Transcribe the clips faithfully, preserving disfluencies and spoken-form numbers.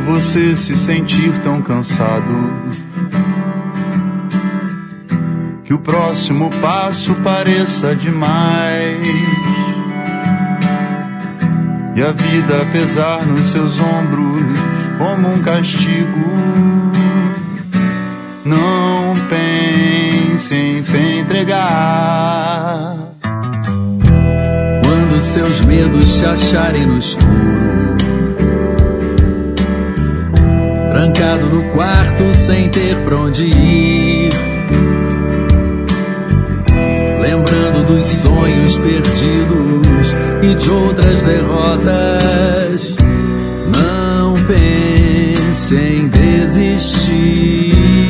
você se sentir tão cansado que o próximo passo pareça demais e a vida pesar nos seus ombros como um castigo. Não pense em se entregar quando seus medos te acharem no escuro, trancado no quarto sem ter pra onde ir, lembrando dos sonhos perdidos e de outras derrotas. Não pense em desistir.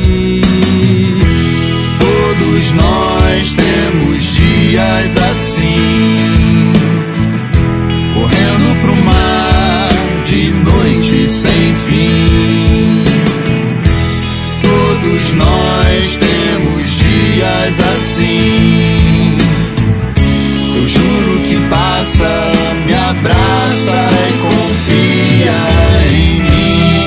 Todos nós temos dias assim, correndo pro mar de noite sem fim. Todos nós temos dias assim. Eu juro que passa, me abraça e confia em mim.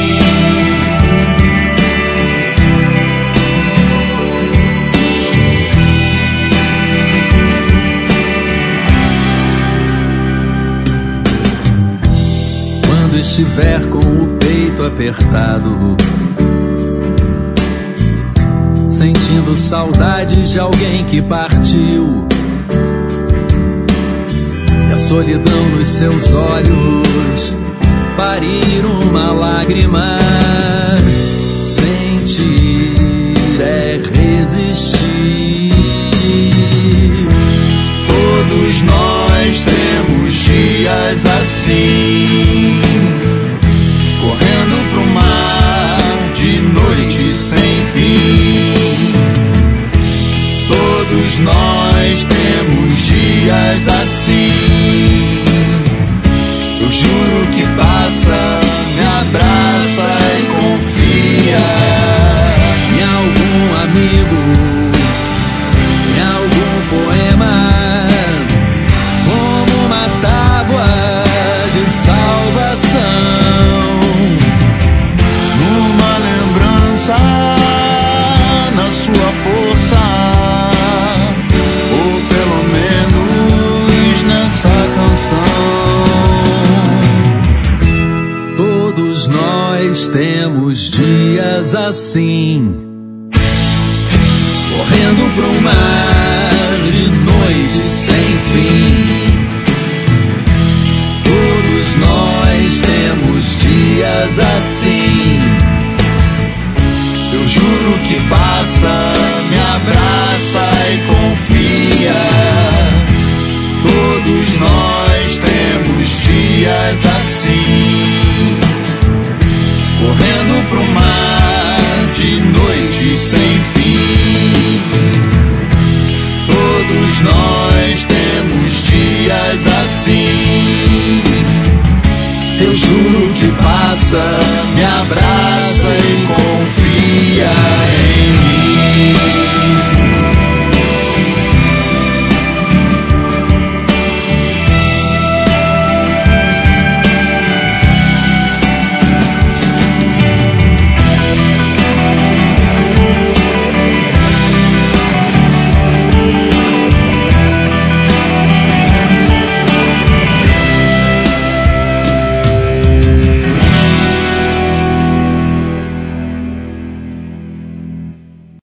Quando estiver com o peito apertado, sentindo saudade de alguém que partiu, e a solidão nos seus olhos parir uma lágrima. Sentir é resistir. Todos nós temos dias assim, correndo pro mar de noite sem fim. Todos nós temos dias assim. Eu juro que passa, me abraça e confia em algum amigo, em algum poema, como uma tábua de salvação, numa lembrança, na sua força, ou pelo menos nessa canção. Todos nós temos dias assim, correndo pro mar de noite sem fim. Todos nós temos dias assim. Eu juro que passa, me abraça e confia. Todos nós temos dias assim, correndo pro mar de noite sem fim. Todos nós temos dias assim. Eu juro que passa, me abraça e confia em mim.